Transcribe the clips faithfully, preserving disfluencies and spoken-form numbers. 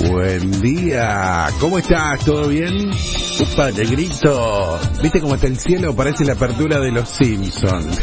Buen día, ¿cómo estás? ¿Todo bien? Upa, negrito. ¿Viste cómo está el cielo? Parece la apertura de los Simpsons.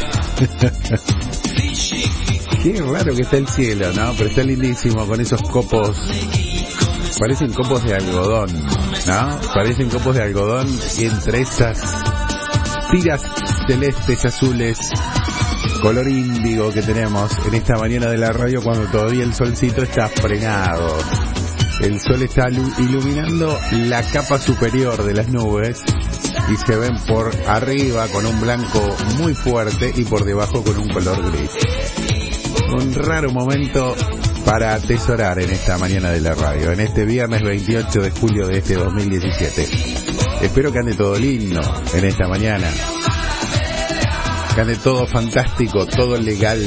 Qué raro que está el cielo, ¿no? Pero está lindísimo con esos copos. Parecen copos de algodón, ¿no? Parecen copos de algodón y entre esas tiras celestes, azules, color índigo que tenemos en esta mañana de la radio cuando todavía el solcito está frenado. El sol está iluminando la capa superior de las nubes y se ven por arriba con un blanco muy fuerte y por debajo con un color gris. Un raro momento para atesorar en esta mañana de la radio, en este viernes veintiocho de julio de este dos mil diecisiete. Espero que ande todo lindo en esta mañana. Que ande todo fantástico, todo legal.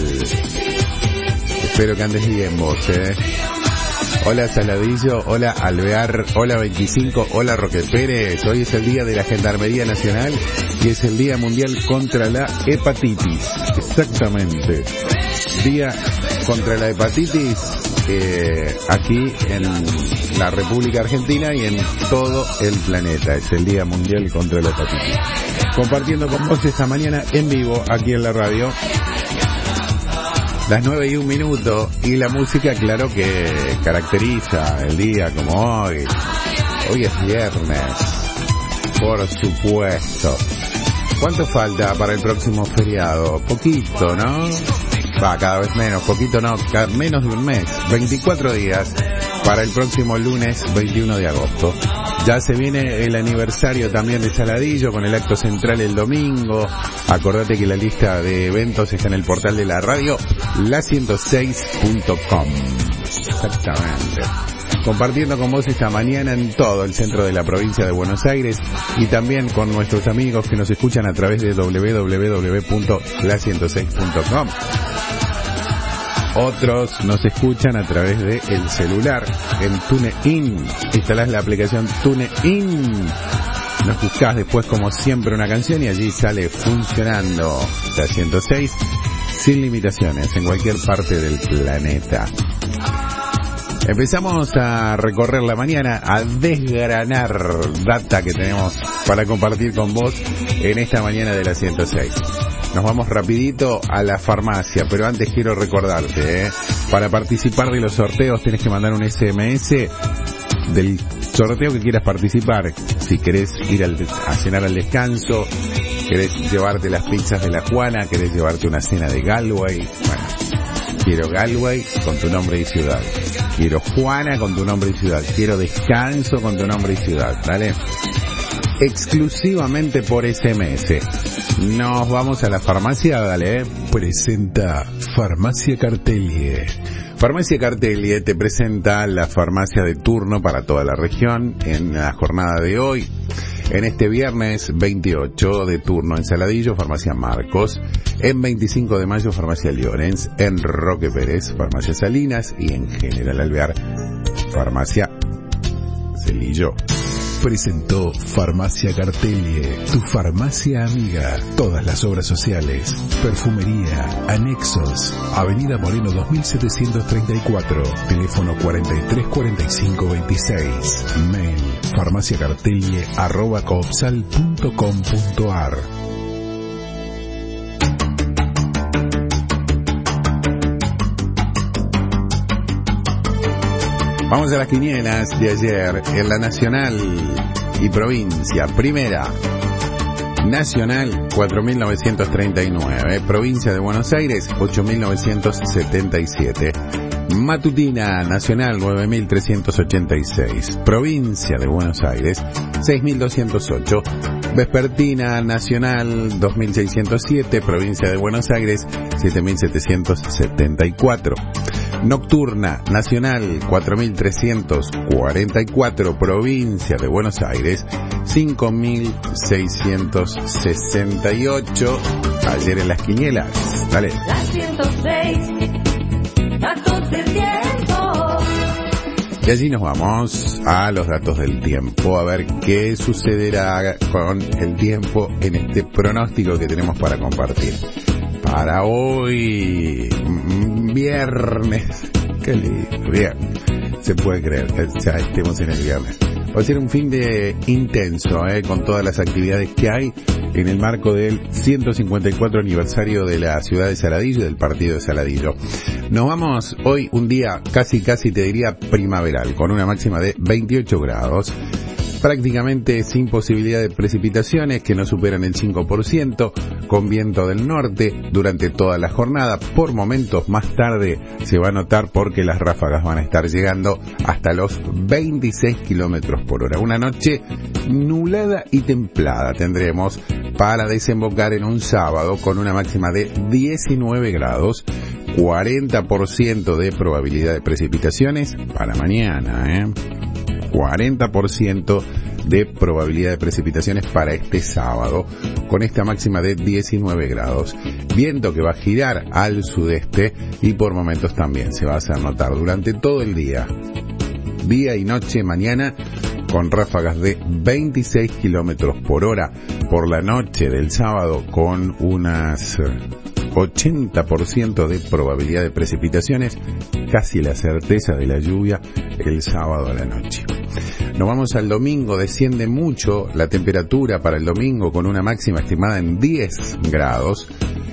Espero que andes bien vos, eh. Hola Saladillo, hola Alvear, hola veinticinco, hola Roque Pérez. Hoy es el día de la Gendarmería Nacional y es el Día Mundial contra la Hepatitis. Exactamente. Día contra la hepatitis eh, aquí en la República Argentina y en todo el planeta. Es el Día Mundial contra la Hepatitis. Compartiendo con vos esta mañana en vivo aquí en la radio. Las nueve y un minuto y la música, claro, que caracteriza el día como hoy. Hoy es viernes, por supuesto. ¿Cuánto falta para el próximo feriado? Poquito, ¿no? Va, cada vez menos, poquito no, cada, menos de un mes. veinticuatro días para el próximo lunes veintiuno de agosto. Ya se viene el aniversario también de Saladillo con el acto central el domingo. Acordate que la lista de eventos está en el portal de la radio, la ciento seis punto com. Exactamente. Compartiendo con vos esta mañana en todo el centro de la provincia de Buenos Aires y también con nuestros amigos que nos escuchan a través de doble u doble u doble u punto la ciento seis punto com. Otros nos escuchan a través de el celular en TuneIn. Instalás la aplicación TuneIn. Nos buscás después como siempre una canción y allí sale funcionando la ciento seis sin limitaciones en cualquier parte del planeta. Empezamos a recorrer la mañana, a desgranar data que tenemos para compartir con vos en esta mañana de la ciento seis. Nos vamos rapidito a la farmacia, pero antes quiero recordarte, ¿eh? Para participar de los sorteos tenés que mandar un ese eme ese del sorteo que quieras participar. Si querés ir al, a cenar al descanso, querés llevarte las pizzas de la Juana, querés llevarte una cena de Galway. Bueno, quiero Galway con tu nombre y ciudad. Quiero Juana con tu nombre y ciudad. Quiero descanso con tu nombre y ciudad, ¿vale? Exclusivamente por ese eme ese. Nos vamos a la farmacia, dale. Presenta Farmacia Cartelie. Farmacia Cartelie te presenta la farmacia de turno para toda la región en la jornada de hoy. En este viernes veintiocho de turno en Saladillo, Farmacia Marcos. En veinticinco de mayo, Farmacia Llorens. En Roque Pérez, Farmacia Salinas. Y en General Alvear, Farmacia Celillo. Presentó Farmacia Cartelie, tu farmacia amiga. Todas las obras sociales, perfumería, anexos. Avenida Moreno dos mil setecientos treinta y cuatro. Teléfono cuarenta y tres cuarenta y cinco veintiséis. Mail farmaciacartelie arroba coopsal punto com punto ar. Vamos a las quinielas de ayer en la Nacional y Provincia. Primera, Nacional cuatro mil novecientos treinta y nueve, Provincia de Buenos Aires ocho mil novecientos setenta y siete, Matutina Nacional nueve mil trescientos ochenta y seis, Provincia de Buenos Aires seis mil doscientos ocho, Vespertina Nacional dos mil seiscientos siete, Provincia de Buenos Aires siete mil setecientos setenta y cuatro. Nocturna Nacional cuatro mil trescientos cuarenta y cuatro, Provincia de Buenos Aires cinco mil seiscientos sesenta y ocho. Ayer en las quinielas, dale. La ciento seis, datos del tiempo. Y allí nos vamos a los datos del tiempo, a ver qué sucederá con el tiempo en este pronóstico que tenemos para compartir. Para hoy, viernes, qué lindo, viernes. se puede creer que ya estemos en el viernes. Va a ser un fin de intenso, eh, con todas las actividades que hay en el marco del ciento cincuenta y cuatro aniversario de la ciudad de Saladillo y del partido de Saladillo. Nos vamos hoy un día casi, casi te diría primaveral, con una máxima de veintiocho grados. Prácticamente sin posibilidad de precipitaciones que no superan el cinco por ciento, con viento del norte durante toda la jornada. Por momentos más tarde se va a notar porque las ráfagas van a estar llegando hasta los veintiséis kilómetros por hora. Una noche nublada y templada tendremos para desembocar en un sábado con una máxima de diecinueve grados, cuarenta por ciento de probabilidad de precipitaciones para mañana, ¿eh? cuarenta por ciento de probabilidad de precipitaciones para este sábado, con esta máxima de diecinueve grados. Viento que va a girar al sudeste y por momentos también se va a hacer notar durante todo el día, día y noche mañana, con ráfagas de veintiséis kilómetros por hora. Por la noche del sábado con unas ochenta por ciento de probabilidad de precipitaciones, casi la certeza de la lluvia el sábado a la noche. Nos vamos al domingo, desciende mucho la temperatura para el domingo con una máxima estimada en diez grados.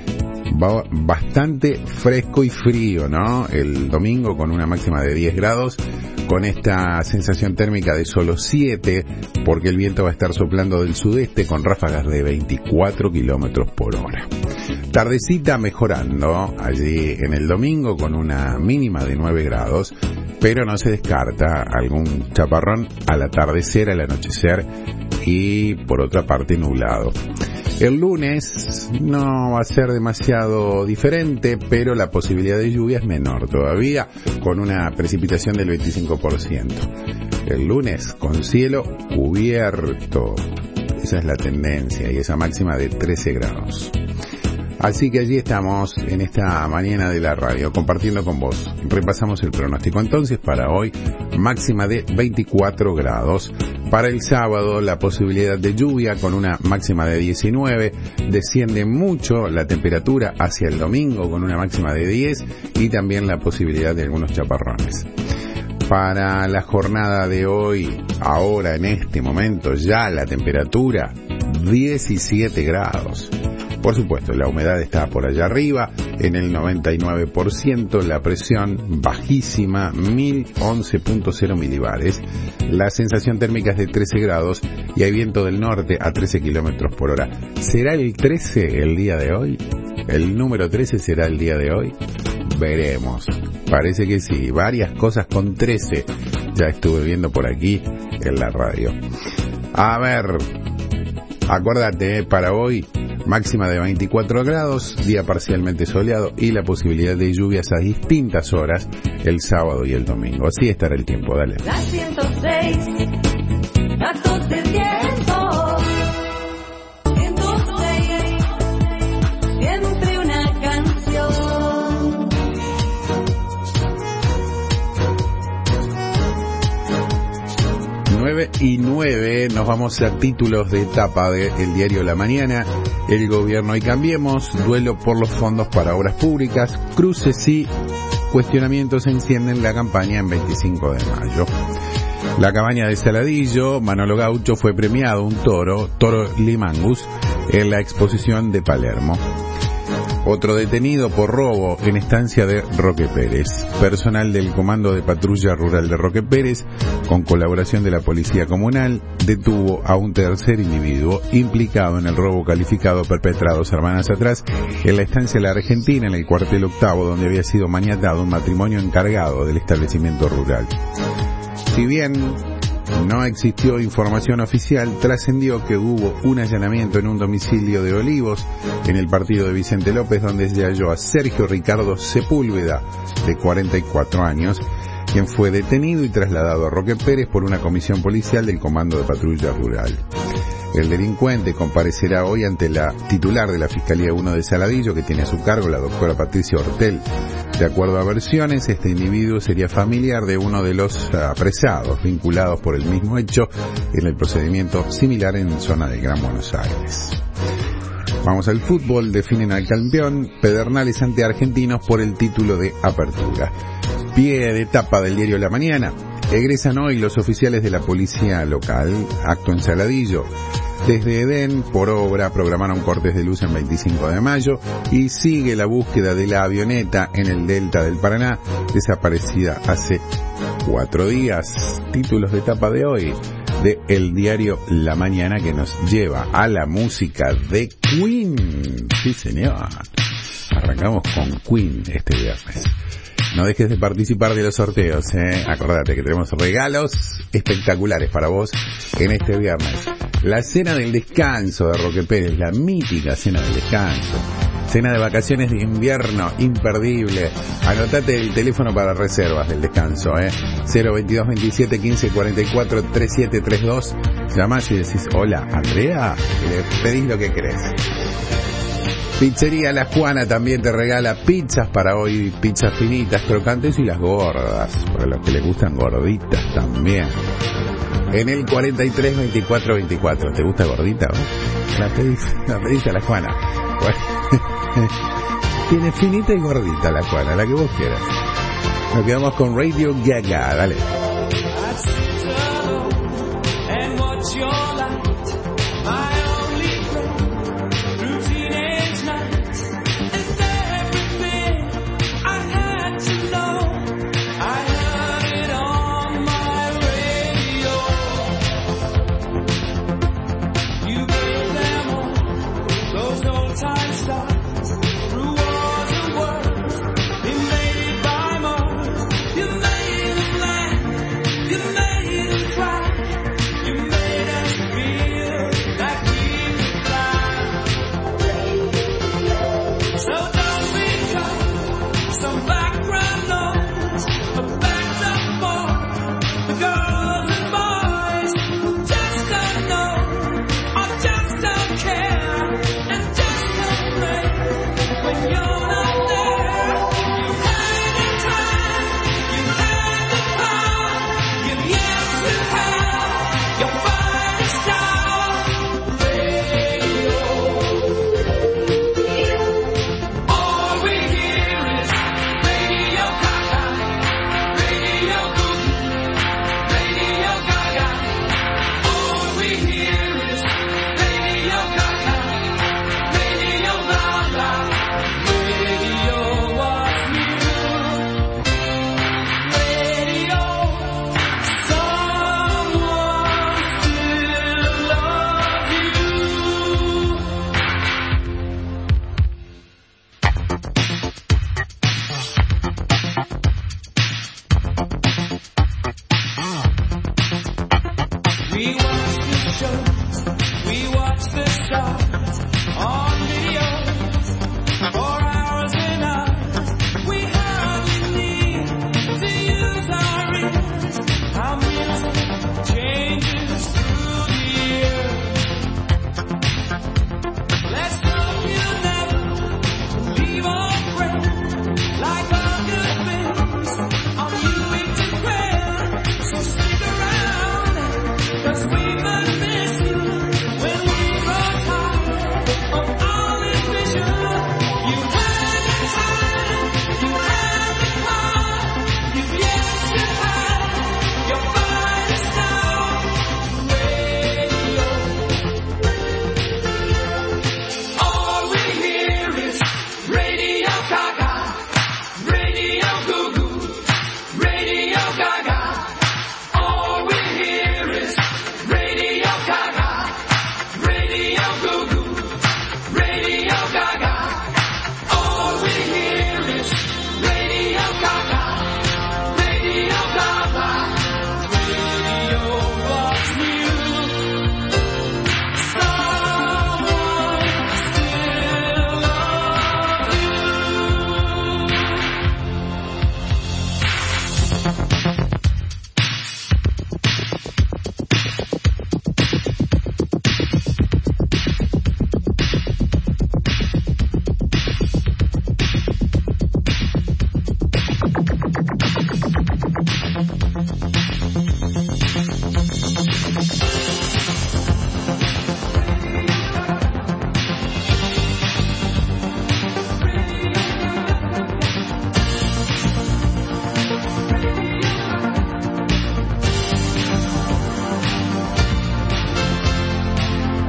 Va bastante fresco y frío, ¿no? El domingo con una máxima de diez grados, con esta sensación térmica de solo siete, porque el viento va a estar soplando del sudeste con ráfagas de veinticuatro kilómetros por hora. Tardecita mejorando allí en el domingo con una mínima de nueve grados, pero no se descarta algún chaparrón al atardecer, al anochecer y por otra parte nublado. El lunes no va a ser demasiado diferente, pero la posibilidad de lluvia es menor todavía, con una precipitación del veinticinco por ciento. El lunes con cielo cubierto, esa es la tendencia, y esa máxima de trece grados. Así que allí estamos en esta mañana de la radio compartiendo con vos. Repasamos el pronóstico entonces para hoy, máxima de veinticuatro grados. Para el sábado la posibilidad de lluvia con una máxima de diecinueve, desciende mucho la temperatura hacia el domingo con una máxima de diez y también la posibilidad de algunos chaparrones. Para la jornada de hoy, ahora en este momento ya la temperatura diecisiete grados. Por supuesto, la humedad está por allá arriba, en el noventa y nueve por ciento, la presión bajísima, mil once punto cero milibares, la sensación térmica es de trece grados y hay viento del norte a trece kilómetros por hora. ¿Será el trece el día de hoy? ¿El número trece será el día de hoy? Veremos. Parece que sí, varias cosas con trece ya estuve viendo por aquí en la radio. A ver, acuérdate, ¿eh? Para hoy máxima de veinticuatro grados, día parcialmente soleado y la posibilidad de lluvias a distintas horas el sábado y el domingo. Así estará el tiempo, dale. La ciento seis, datos del tiempo. ciento seis, siempre una canción. nueve y nueve, nos vamos a títulos de etapa del diario La Mañana. El gobierno y Cambiemos, duelo por los fondos para obras públicas, cruces y cuestionamientos encienden la campaña en veinticinco de mayo. La cabaña de Saladillo, Manolo Gaucho fue premiado un toro, toro Limangus, en la exposición de Palermo. Otro detenido por robo en estancia de Roque Pérez. Personal del Comando de Patrulla Rural de Roque Pérez, con colaboración de la Policía Comunal, detuvo a un tercer individuo implicado en el robo calificado perpetrado semanas atrás en la estancia La Argentina, en el cuartel octavo, donde había sido maniatado un matrimonio encargado del establecimiento rural. Si bien no existió información oficial, trascendió que hubo un allanamiento en un domicilio de Olivos, en el partido de Vicente López, donde se halló a Sergio Ricardo Sepúlveda, de cuarenta y cuatro años, quien fue detenido y trasladado a Roque Pérez por una comisión policial del Comando de Patrulla Rural. El delincuente comparecerá hoy ante la titular de la Fiscalía uno de Saladillo, que tiene a su cargo la doctora Patricia Hortel. De acuerdo a versiones, este individuo sería familiar de uno de los apresados vinculados por el mismo hecho en el procedimiento similar en zona del Gran Buenos Aires. Vamos al fútbol, definen al campeón Pedernales ante Argentinos por el título de Apertura. Pie de tapa del diario La Mañana. Egresan hoy los oficiales de la policía local, acto en Saladillo. Desde Edén, por obra, programaron cortes de luz en veinticinco de mayo y sigue la búsqueda de la avioneta en el delta del Paraná, desaparecida hace cuatro días. Títulos de tapa de hoy de el diario La Mañana, que nos lleva a la música de Queen. Sí, señor. Arrancamos con Queen este viernes. No dejes de participar de los sorteos, ¿eh? Acordate que tenemos regalos espectaculares para vos en este viernes. La cena del descanso de Roque Pérez, la mítica cena del descanso. Cena de vacaciones de invierno, imperdible. Anotate el teléfono para reservas del descanso, ¿eh? cero veintidós veintisiete quince cuarenta y cuatro treinta y siete treinta y dos. Llamás y decís, hola, Andrea, y le pedís lo que querés. Pizzería La Juana también te regala pizzas para hoy, pizzas finitas, crocantes y las gordas, para los que les gustan gorditas también. En el cuarenta y tres veinticuatro veinticuatro, ¿te gusta gordita? ¿No? La pedís, la pedís a La Juana. Bueno. Tiene finita y gordita La Juana, la que vos quieras. Nos quedamos con Radio Gaga, dale. You made us cry, you made us feel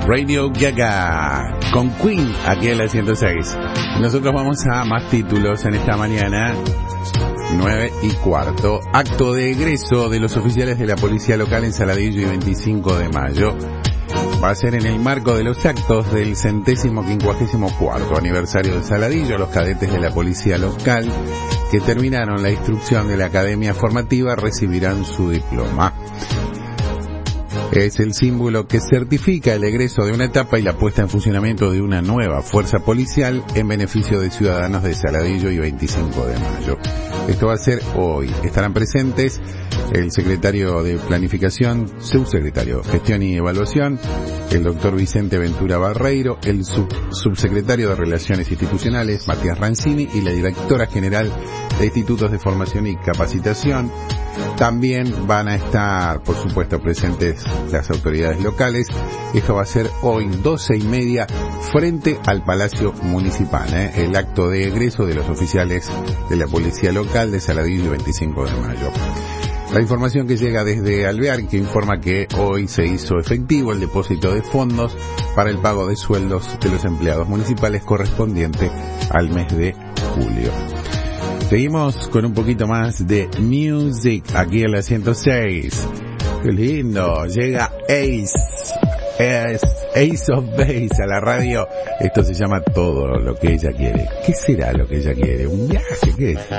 Radio Gaga con Queen aquí en la ciento seis. Nosotros vamos a más títulos en esta mañana. nueve y cuarto. Acto de egreso de los oficiales de la policía local en Saladillo y veinticinco de mayo. Va a ser en el marco de los actos del centésimo quincuagésimo cuarto aniversario de Saladillo. Los cadetes de la policía local que terminaron la instrucción de la academia formativa recibirán su diploma. Es el símbolo que certifica el egreso de una etapa y la puesta en funcionamiento de una nueva fuerza policial en beneficio de ciudadanos de Saladillo y veinticinco de mayo. Esto va a ser hoy. Estarán presentes el secretario de Planificación, subsecretario de Gestión y Evaluación, el doctor Vicente Ventura Barreiro, el sub, subsecretario de Relaciones Institucionales, Matías Rancini, y la directora general de Institutos de Formación y Capacitación. También van a estar, por supuesto, presentes las autoridades locales. Esto va a ser hoy doce y media frente al Palacio Municipal, ¿eh? El acto de egreso de los oficiales de la Policía Local de Saladillo y veinticinco de mayo. La información que llega desde Alvear, que informa que hoy se hizo efectivo el depósito de fondos para el pago de sueldos de los empleados municipales correspondiente al mes de julio. Seguimos con un poquito más de music aquí en la ciento seis. Qué lindo, llega Ace, Ace, Ace of Base a la radio. Esto se llama Todo lo que ella quiere. ¿Qué será lo que ella quiere? ¿Un viaje? ¿Qué es?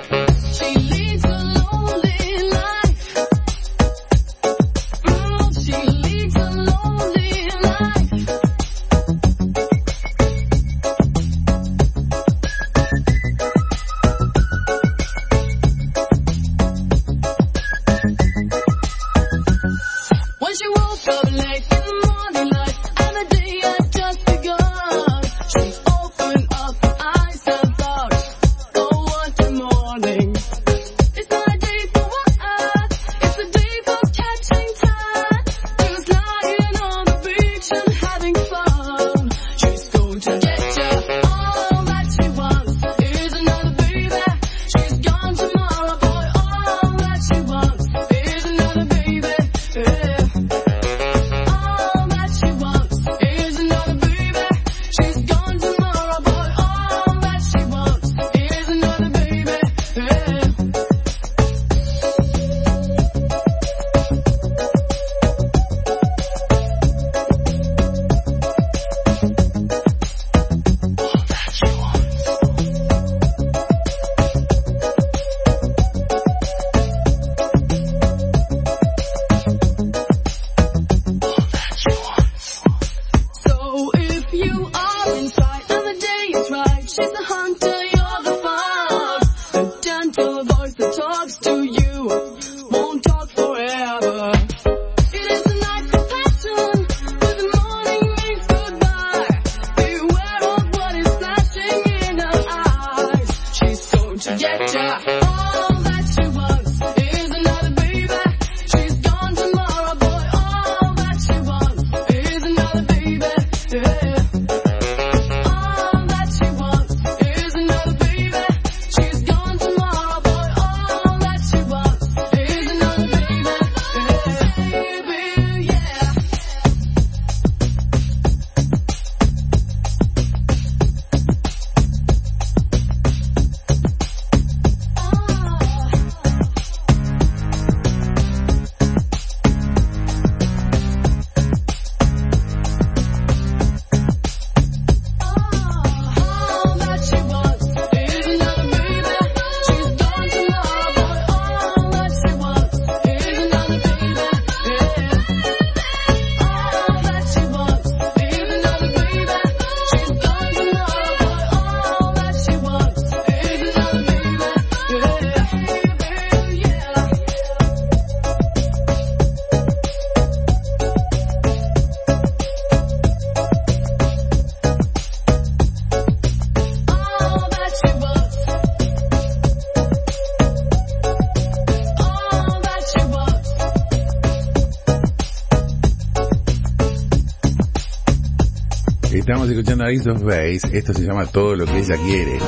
Estamos escuchando a Ace of Base. Esto se llama Todo lo que ella quiere.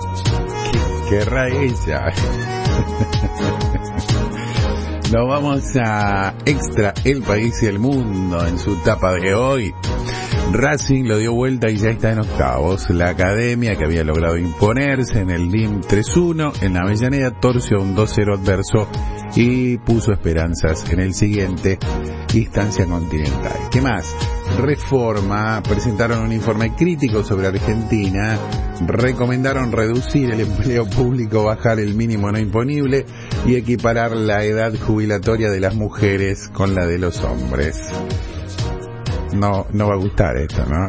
¿Qué querrá ella? Nos vamos a Extra, el país y el mundo en su tapa de hoy. Racing lo dio vuelta y ya está en octavos. La academia, que había logrado imponerse en el D I M tres uno en Avellaneda, torció un dos cero adverso y puso esperanzas en el siguiente, instancia continental. ¿Qué más? Reforma, presentaron un informe crítico sobre Argentina, recomendaron reducir el empleo público, bajar el mínimo no imponible y equiparar la edad jubilatoria de las mujeres con la de los hombres. No, no va a gustar esto, ¿no?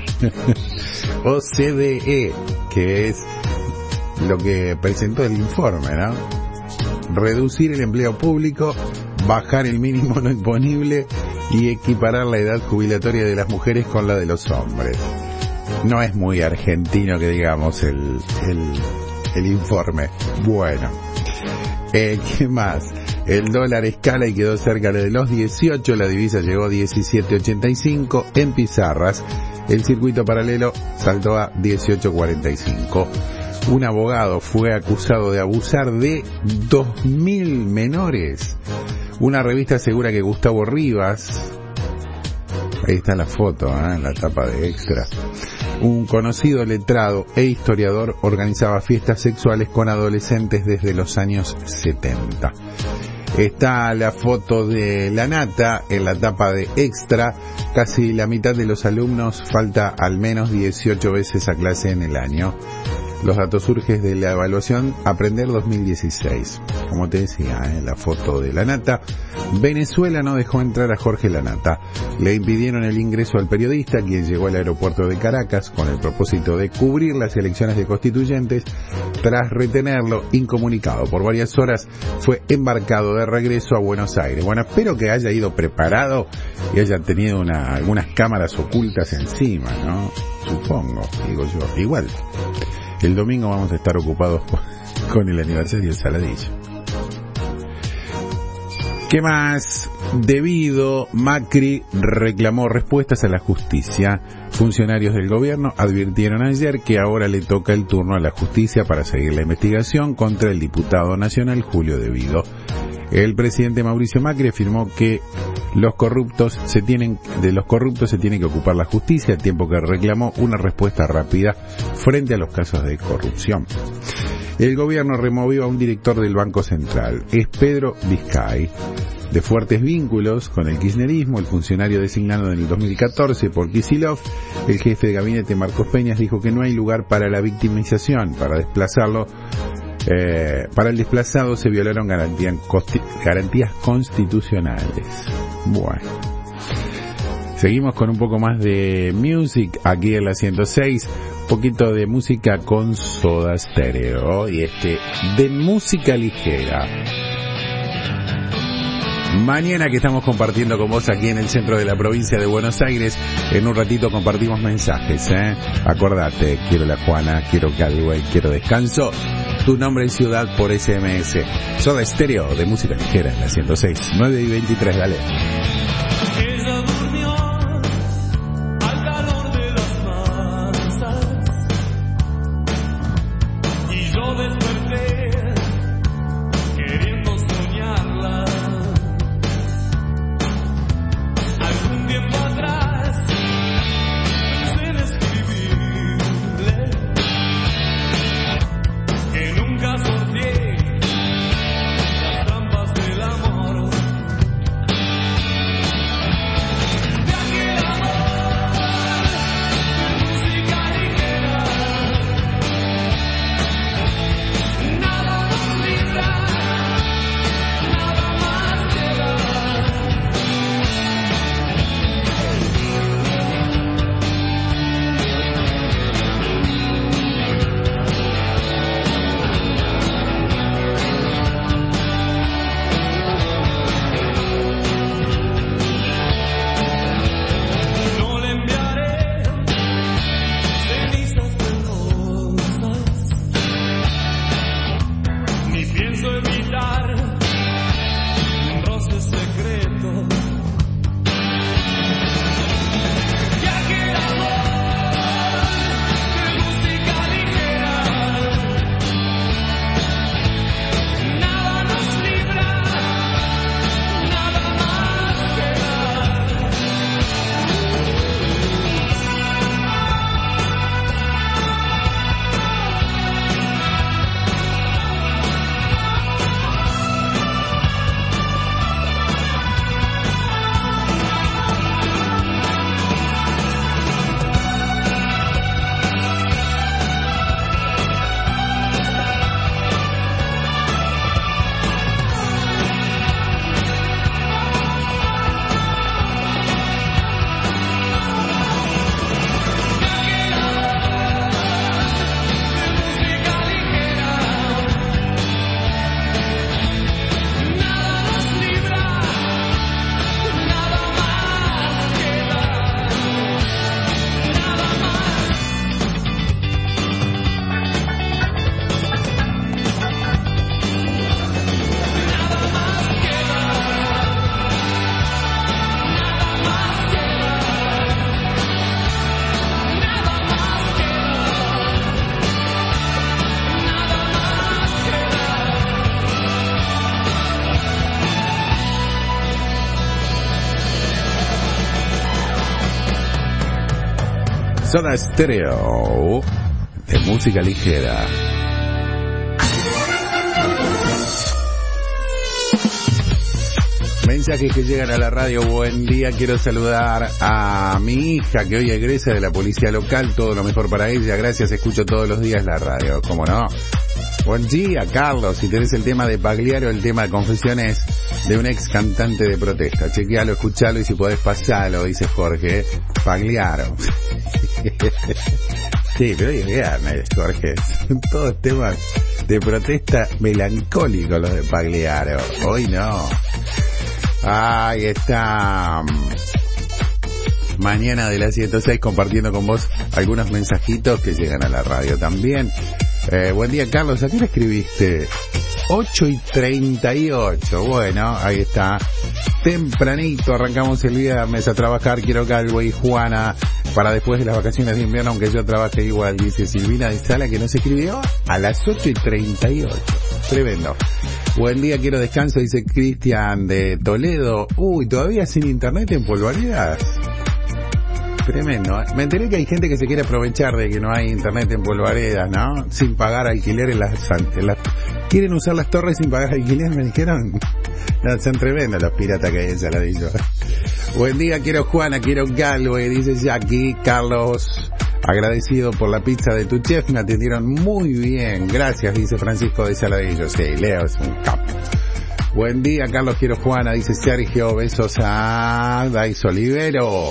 O C D E, que es lo que presentó el informe, ¿no? Reducir el empleo público, bajar el mínimo no imponible y equiparar la edad jubilatoria de las mujeres con la de los hombres. No es muy argentino que digamos el, el, el informe. Bueno, eh, ¿qué más? El dólar escala y quedó cerca de los dieciocho, la divisa llegó a diecisiete ochenta y cinco, en pizarras el circuito paralelo saltó a dieciocho cuarenta y cinco. Un abogado fue acusado de abusar de dos mil menores. Una revista asegura que Gustavo Rivas, ahí está la foto, ¿eh? En la tapa de Extra, un conocido letrado e historiador, organizaba fiestas sexuales con adolescentes desde los años setenta. Está la foto de La Nata en la tapa de Extra. Casi la mitad de los alumnos falta al menos dieciocho veces a clase en el año. Los datos surgen de la evaluación Aprender dos mil dieciséis. Como te decía, en ¿eh? la foto de La Nata. Venezuela no dejó entrar a Jorge La Nata. Le impidieron el ingreso al periodista, quien llegó al aeropuerto de Caracas con el propósito de cubrir las elecciones de constituyentes. Tras retenerlo incomunicado por varias horas, fue embarcado de regreso a Buenos Aires. Bueno, espero que haya ido preparado y haya tenido una, algunas cámaras ocultas encima, ¿no? Supongo, digo yo. Igual, el domingo vamos a estar ocupados con el aniversario del Saladillo. ¿Qué más? Debido, Macri reclamó respuestas a la justicia. Funcionarios del gobierno advirtieron ayer que ahora le toca el turno a la justicia para seguir la investigación contra el diputado nacional Julio Debido. El presidente Mauricio Macri afirmó que los corruptos se tienen, de los corruptos se tiene que ocupar la justicia, al tiempo que reclamó una respuesta rápida frente a los casos de corrupción. El gobierno removió a un director del Banco Central, es Pedro Vizcay. De fuertes vínculos con el kirchnerismo, el funcionario designado en el dos mil catorce por Kicillof, el jefe de gabinete Marcos Peñas dijo que no hay lugar para la victimización. Para desplazarlo, eh, para el desplazado se violaron garantías, garantías constitucionales. Bueno, seguimos con un poco más de music aquí en la ciento seis. Un poquito de música con Soda Stereo y este de música ligera. Mañana que estamos compartiendo con vos aquí en el centro de la provincia de Buenos Aires, en un ratito compartimos mensajes, ¿eh? Acordate, quiero la Juana, quiero Galway, quiero descanso, tu nombre y ciudad por S M S. Soda Stereo de música ligera en la ciento seis, nueve y veintitrés, dale. Las trampas del amor. Soda Stereo, de música ligera. Mensajes que llegan a la radio. Buen día, quiero saludar a mi hija que hoy egresa de la policía local. Todo lo mejor para ella, gracias, escucho todos los días la radio, ¿cómo no? Buen día, Carlos, si tenés el tema de Pagliaro, el tema de confesiones de un ex cantante de protesta, chequealo, escuchalo y si podés pasalo, dice Jorge. Pagliaro. Sí, pero hoy es viernes, Jorge, son todos temas de protesta melancólicos los de Pagliaro, hoy no. Ahí está. Mañana de las ciento seis compartiendo con vos algunos mensajitos que llegan a la radio también. Eh, buen día, Carlos, ¿a qué le escribiste? ocho y treinta y ocho, bueno, ahí está. Tempranito arrancamos el viernes a trabajar, quiero Galway y Juana para después de las vacaciones de invierno, aunque yo trabaje igual, dice Silvina de Sala, que nos escribió a las ocho y treinta y ocho. Tremendo. Buen día, quiero descanso, dice Cristian de Toledo. Uy, todavía sin internet en Polvaredas. Tremendo. Me enteré que hay gente que se quiere aprovechar de que no hay internet en Polvaredas, ¿no? Sin pagar alquiler en las... En las quieren usar las torres sin pagar alquiler, me dijeron. No, son tremendos los piratas que hay en Saladillo. Buen día, quiero Juana, quiero Galway, dice Jackie. Carlos, agradecido por la pizza de tu chef, me atendieron muy bien. Gracias, dice Francisco de Saladillo. Sí, Leo es un capo. Buen día, Carlos, quiero Juana, dice Sergio. Besos a Dais Olivero.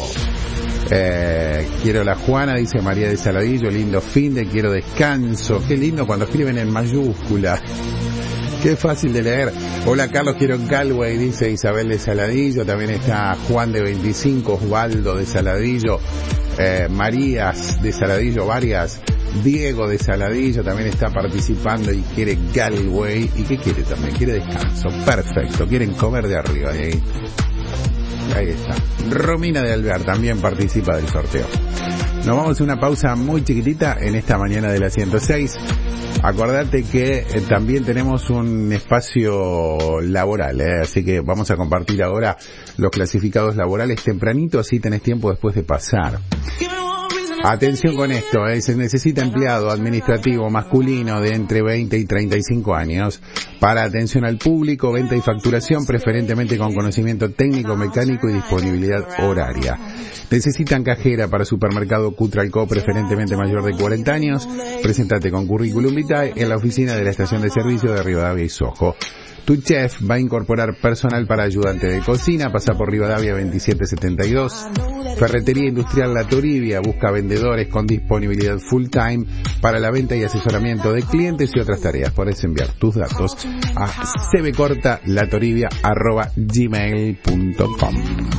Eh, quiero la Juana, dice María de Saladillo. Lindo fin de, quiero descanso. Qué lindo cuando escriben en mayúscula. Qué fácil de leer. Hola, Carlos, quiero Galway, dice Isabel de Saladillo. También está Juan de veinticinco, Osvaldo de Saladillo, eh, Marías de Saladillo, varias. Diego de Saladillo también está participando y quiere Galway. ¿Y qué quiere también? Quiere descanso. Perfecto. Quieren comer de arriba. Ahí, ahí está. Romina de Alvear también participa del sorteo. Nos vamos a una pausa muy chiquitita en esta mañana de la ciento seis. Acordate que eh, también tenemos un espacio laboral, ¿eh? Así que vamos a compartir ahora los clasificados laborales tempranito, así tenés tiempo después de pasar. Atención con esto, ¿eh? Se necesita empleado administrativo masculino de entre veinte y treinta y cinco años para atención al público, venta y facturación, preferentemente con conocimiento técnico, mecánico y disponibilidad horaria. Necesitan cajera para supermercado Cutralco, preferentemente mayor de cuarenta años. Presentate con currículum vitae en la oficina de la estación de servicio de Rivadavia y Sojo. Tu chef va a incorporar personal para ayudante de cocina, pasa por Rivadavia veintisiete setenta y dos. Ferretería Industrial La Toribia busca vendedores con disponibilidad full time para la venta y asesoramiento de clientes y otras tareas. Podés enviar tus datos a cbcortalatoribia arroba gmail punto com.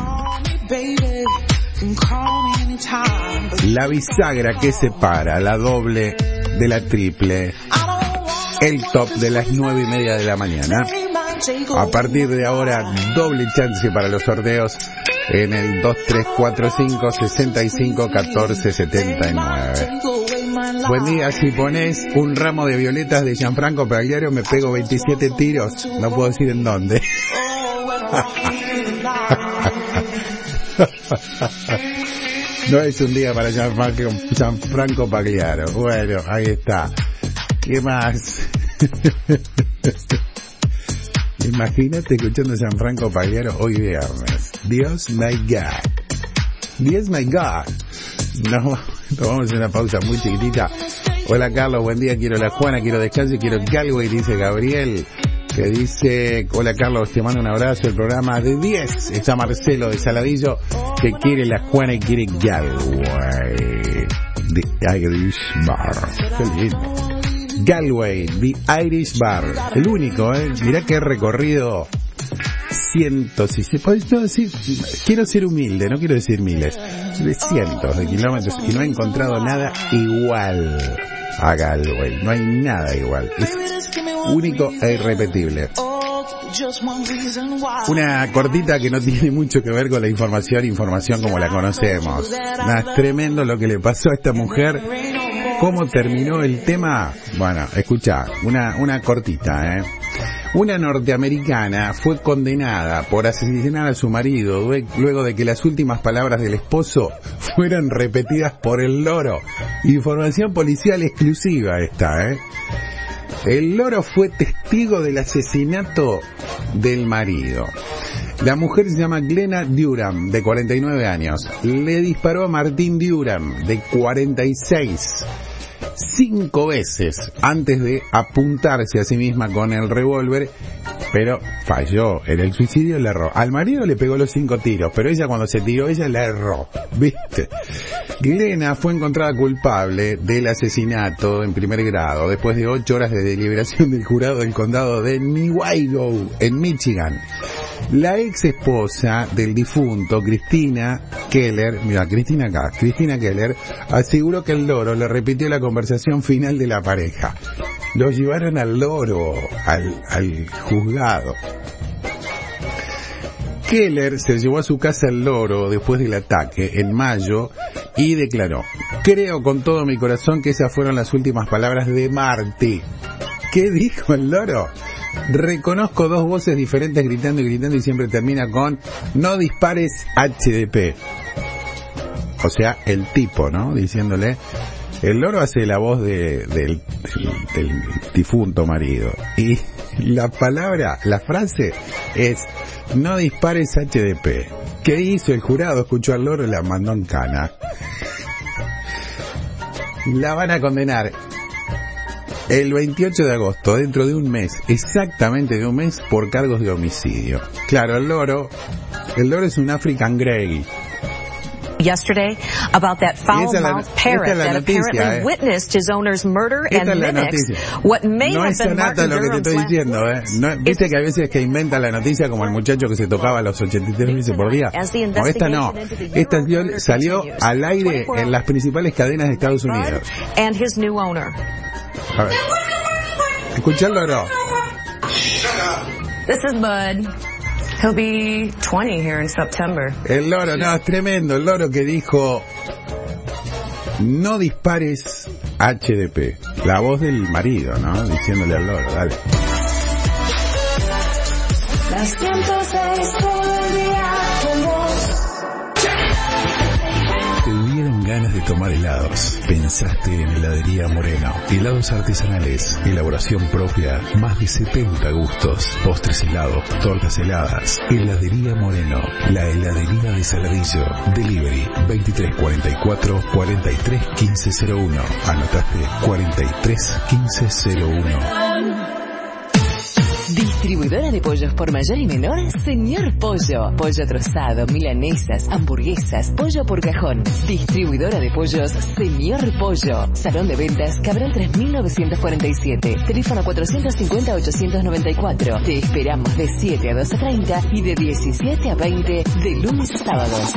La bisagra que separa la doble de la triple. El top de las nueve y media de la mañana. A partir de ahora, doble chance para los sorteos en el dos tres cuatro cinco, seis cinco, uno cuatro siete nueve. Buen día, si pones un ramo de violetas de Gianfranco Pagliaro me pego veintisiete tiros. No puedo decir en dónde. No es un día para Gianfranco, Gianfranco Pagliaro. Bueno, ahí está. ¿Qué más? Imagínate escuchando a Gianfranco Pagliaro hoy viernes. Dios my God. Dios my God. No, tomamos una pausa muy chiquitita. Hola, Carlos, buen día, quiero la Juana, quiero descanso y quiero Galway, dice Gabriel. Que dice, hola Carlos, te mando un abrazo, el programa de diez. Está Marcelo de Saladillo, que quiere la Juana y quiere Galway. The Irish Bar. Qué lindo. Galway, The Irish Bar. El único, ¿eh? Mirá que he recorrido cientos, y se puede no decir, quiero ser humilde, no quiero decir miles, de cientos de kilómetros y no he encontrado nada igual a Galway. No hay nada igual. Es único e irrepetible. Una cortita que no tiene mucho que ver con la información, información como la conocemos. Nada, es tremendo lo que le pasó a esta mujer. ¿Cómo terminó el tema? Bueno, escucha, una, una cortita, ¿eh? Una norteamericana fue condenada por asesinar a su marido luego de que las últimas palabras del esposo fueran repetidas por el loro. Información policial exclusiva esta, ¿eh? El loro fue testigo del asesinato del marido. La mujer se llama Glenna Durham, de cuarenta y nueve años. Le disparó a Martín Durham, de cuarenta y seis, cinco veces antes de apuntarse a sí misma con el revólver, pero falló. En el suicidio le erró. Al marido le pegó los cinco tiros, pero ella cuando se tiró, ella le erró. ¿Viste? Glenna fue encontrada culpable del asesinato en primer grado después de ocho horas de deliberación del jurado del condado de Newaygo, en Michigan. La ex esposa del difunto, Christina Keller, mira, Cristina acá, Christina Keller, aseguró que el loro le repitió la conversación final de la pareja. Lo llevaron al loro, al, al juzgado. Keller se llevó a su casa el loro después del ataque en mayo y declaró: creo con todo mi corazón que esas fueron las últimas palabras de Marty. ¿Qué dijo el loro? Reconozco dos voces diferentes gritando y gritando y siempre termina con no dispares H D P. O sea, el tipo, ¿no? Diciéndole, el loro hace la voz de, del, del, del difunto marido. Y la palabra, la frase es no dispares H D P. ¿Qué hizo el jurado? Escuchó al loro y la mandó en cana. La van a condenar el veintiocho de agosto, dentro de un mes, exactamente de un mes, por cargos de homicidio. Claro, el loro, el loro es un African Grey. Yesterday about that foul-mouthed parrot that apparently eh. witnessed his owner's murder esta and mimics what may no have es been Martin lo que te Durham's estoy diciendo, eh. No, viste que a veces que inventa la noticia como el muchacho que se tocaba los ochenta y tres veces por día. No, esta no. Esta salió al aire en las principales cadenas de Estados Unidos. And his new owner. A ver. Escuchá el loro. This is Bud. He'll be twenty here in September. El loro, no, es tremendo. El loro que dijo no dispares H D P. La voz del marido, ¿no? Diciéndole al loro, dale. Las ciento seis todo el día con vos. Te dieron ganas de tomar helados. Pensaste en Heladería Moreno. Helados artesanales, elaboración propia, más de setenta gustos, postres helados, tortas heladas. Heladería Moreno, la heladería de Saladillo. Delivery veintitrés cuarenta y cuatro, cuarenta y tres quince cero uno. Anotaste cuarenta y tres quince cero uno. Distribuidora de pollos por mayor y menor, Señor Pollo. Pollo trozado, milanesas, hamburguesas, pollo por cajón. Distribuidora de pollos, Señor Pollo. Salón de ventas, Cabral tres mil novecientos cuarenta y siete. Teléfono cuatrocientos cincuenta, ochocientos noventa y cuatro. Te esperamos de siete a doce treinta y de diecisiete a veinte de lunes a sábados.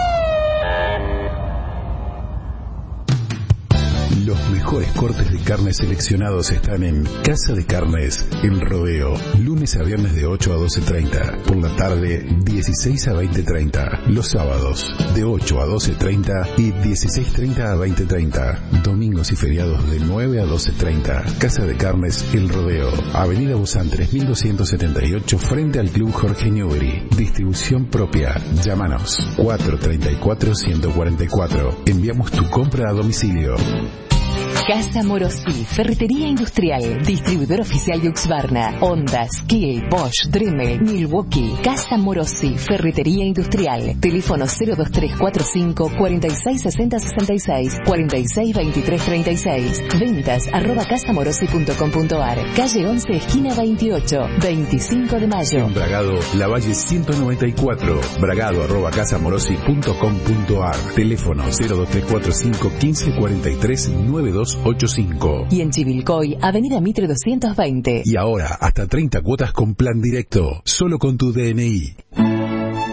Los mejores cortes de carne seleccionados están en Casa de Carnes, El Rodeo. Lunes a viernes de ocho a doce treinta. Por la tarde, dieciséis a veinte treinta. Los sábados, de ocho a doce treinta y dieciséis treinta a veinte treinta. Domingos y feriados de nueve a doce treinta. Casa de Carnes, El Rodeo. Avenida Buzán tres mil doscientos setenta y ocho, frente al Club Jorge Newbery. Distribución propia. Llámanos cuatro treinta y cuatro, ciento cuarenta y cuatro. Enviamos tu compra a domicilio. Casa Morosi, ferretería industrial, distribuidor oficial de Husqvarna, Honda, Skil, Bosch, Dremel, Milwaukee. Casa Morosi, ferretería industrial. Teléfono cero dos tres cuatro cinco, cuarenta y seis sesenta sesenta y seis, cuarenta y seis veintitrés treinta y seis. Ventas arroba casamorosi punto com punto ar. Calle once, esquina veintiocho, veinticinco de mayo. En Bragado, La Valle ciento noventa y cuatro. Bragado arroba casamorosi punto com punto ar. Teléfono cero dos tres cuatro cinco, quince cuarenta y tres, noventa y dos ochenta y cinco. Y en Chivilcoy, Avenida Mitre doscientos veinte. Y ahora, hasta treinta cuotas con plan directo, solo con tu D N I.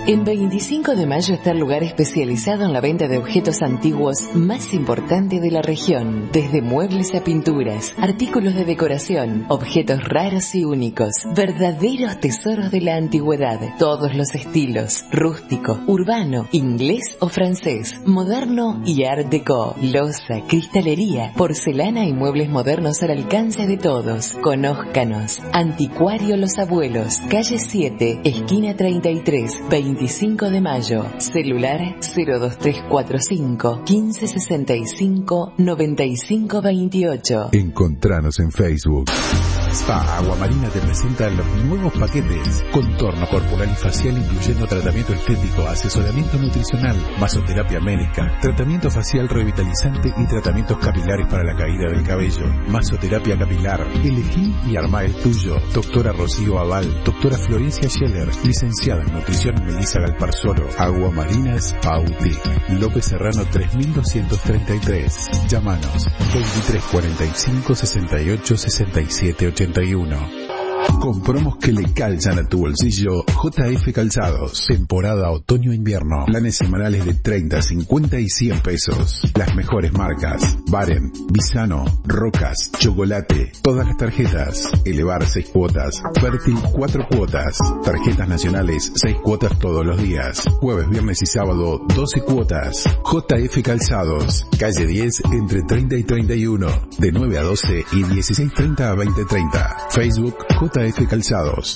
En veinticinco de mayo está el lugar especializado en la venta de objetos antiguos más importante de la región. Desde muebles a pinturas, artículos de decoración, objetos raros y únicos, verdaderos tesoros de la antigüedad. Todos los estilos, rústico, urbano, inglés o francés, moderno y art déco. Loza, cristalería, porcelana y muebles modernos al alcance de todos. Conózcanos. Anticuario Los Abuelos, calle siete, esquina treinta y tres, veinticinco de mayo. Celular cero dos tres cuatro cinco, quince sesenta y cinco, noventa y cinco veintiocho. Encontranos en Facebook. Spa Agua Marina te presenta los nuevos paquetes. Contorno corporal y facial incluyendo tratamiento estético, asesoramiento nutricional, masoterapia médica, tratamiento facial revitalizante y tratamientos capilares para la caída del cabello. Masoterapia capilar. Elegí y armá el tuyo. Doctora Rocío Aval, doctora Florencia Scheller, licenciada en nutrición Melissa Galparsoro. Agua Marina Spa Boutique. López Serrano tres mil doscientos treinta y tres. Llámanos veintitrés cuarenta y cinco, sesenta y ocho, sesenta y siete ochenta y uno. Con promos que le calzan a tu bolsillo, J F Calzados. Temporada otoño-invierno. Planes semanales de treinta, cincuenta y cien pesos. Las mejores marcas. Baren, Bisano, Rocas, Chocolate. Todas las tarjetas. Elevar seis cuotas. Fértil cuatro cuotas. Tarjetas nacionales seis cuotas todos los días. Jueves, viernes y sábado doce cuotas. J F Calzados. Calle diez entre treinta y treinta y uno. De nueve a doce y dieciséis treinta a veinte treinta. Facebook J F Calzados.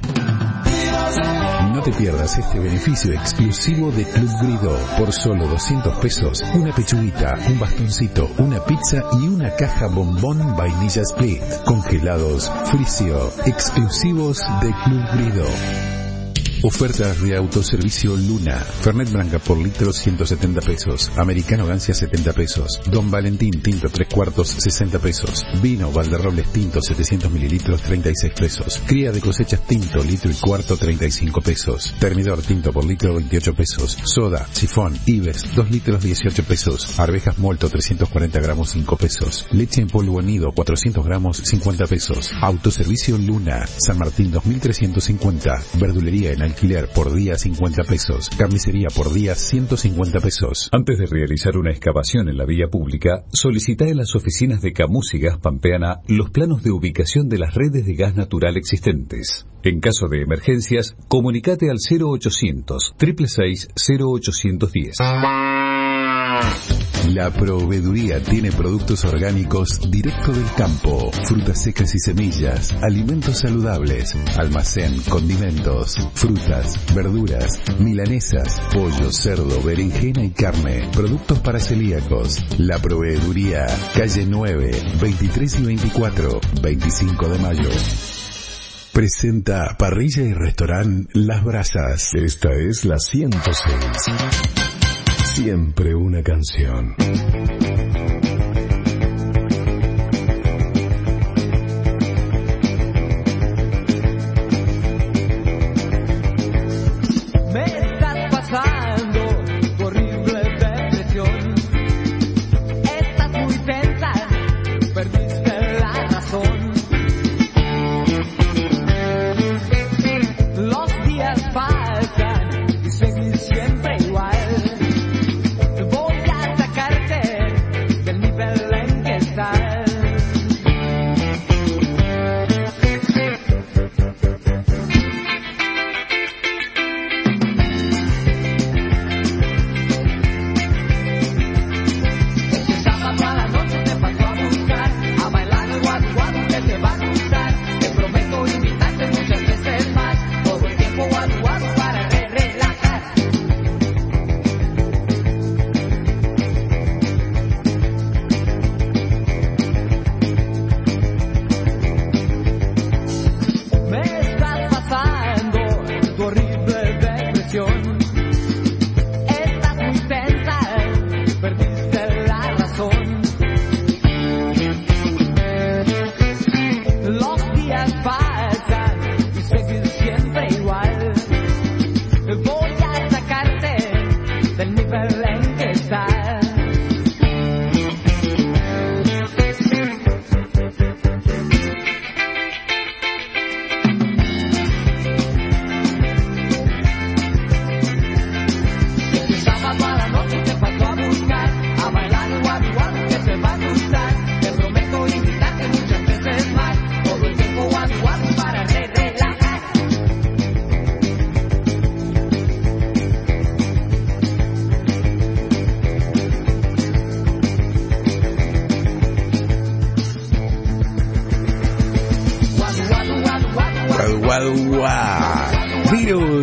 No te pierdas este beneficio exclusivo de Club Grido. Por solo doscientos pesos, una pechuguita, un bastoncito, una pizza y una caja bombón vainilla split. Congelados Fricio, exclusivos de Club Grido. Ofertas de autoservicio Luna. Fernet Branca por litro ciento setenta pesos. Americano Gancia setenta pesos. Don Valentín Tinto tres cuartos sesenta pesos. Vino Valderrobles Tinto setecientos mililitros treinta y seis pesos. Cría de cosechas Tinto litro y cuarto treinta y cinco pesos. Termidor Tinto por litro veintiocho pesos. Soda, Sifón, Ives dos litros dieciocho pesos. Arvejas Molto trescientos cuarenta gramos cinco pesos. Leche en polvo nido cuatrocientos gramos cincuenta pesos. Autoservicio Luna. San Martín dos mil trescientos cincuenta. Verdulería en alquiler por día cincuenta pesos. Carnicería por día ciento cincuenta pesos. Antes de realizar una excavación en la vía pública, solicita en las oficinas de Camus y Gas Pampeana los planos de ubicación de las redes de gas natural existentes. En caso de emergencias, comunicate al cero ochocientos, seis seis seis, cero ochocientos diez. La Proveeduría tiene productos orgánicos directo del campo, frutas secas y semillas, alimentos saludables, almacén, condimentos, frutas, verduras, milanesas, pollo, cerdo, berenjena y carne, productos para celíacos. La Proveeduría, calle nueve, veintitrés y veinticuatro, veinticinco de mayo. Presenta Parrilla y Restaurant Las Brasas. Esta es la ciento seis. Siempre una canción. Me estás pasando tu horrible depresión. Estás muy tensa, perdiste la razón. Los días pasan y seguís siempre igual.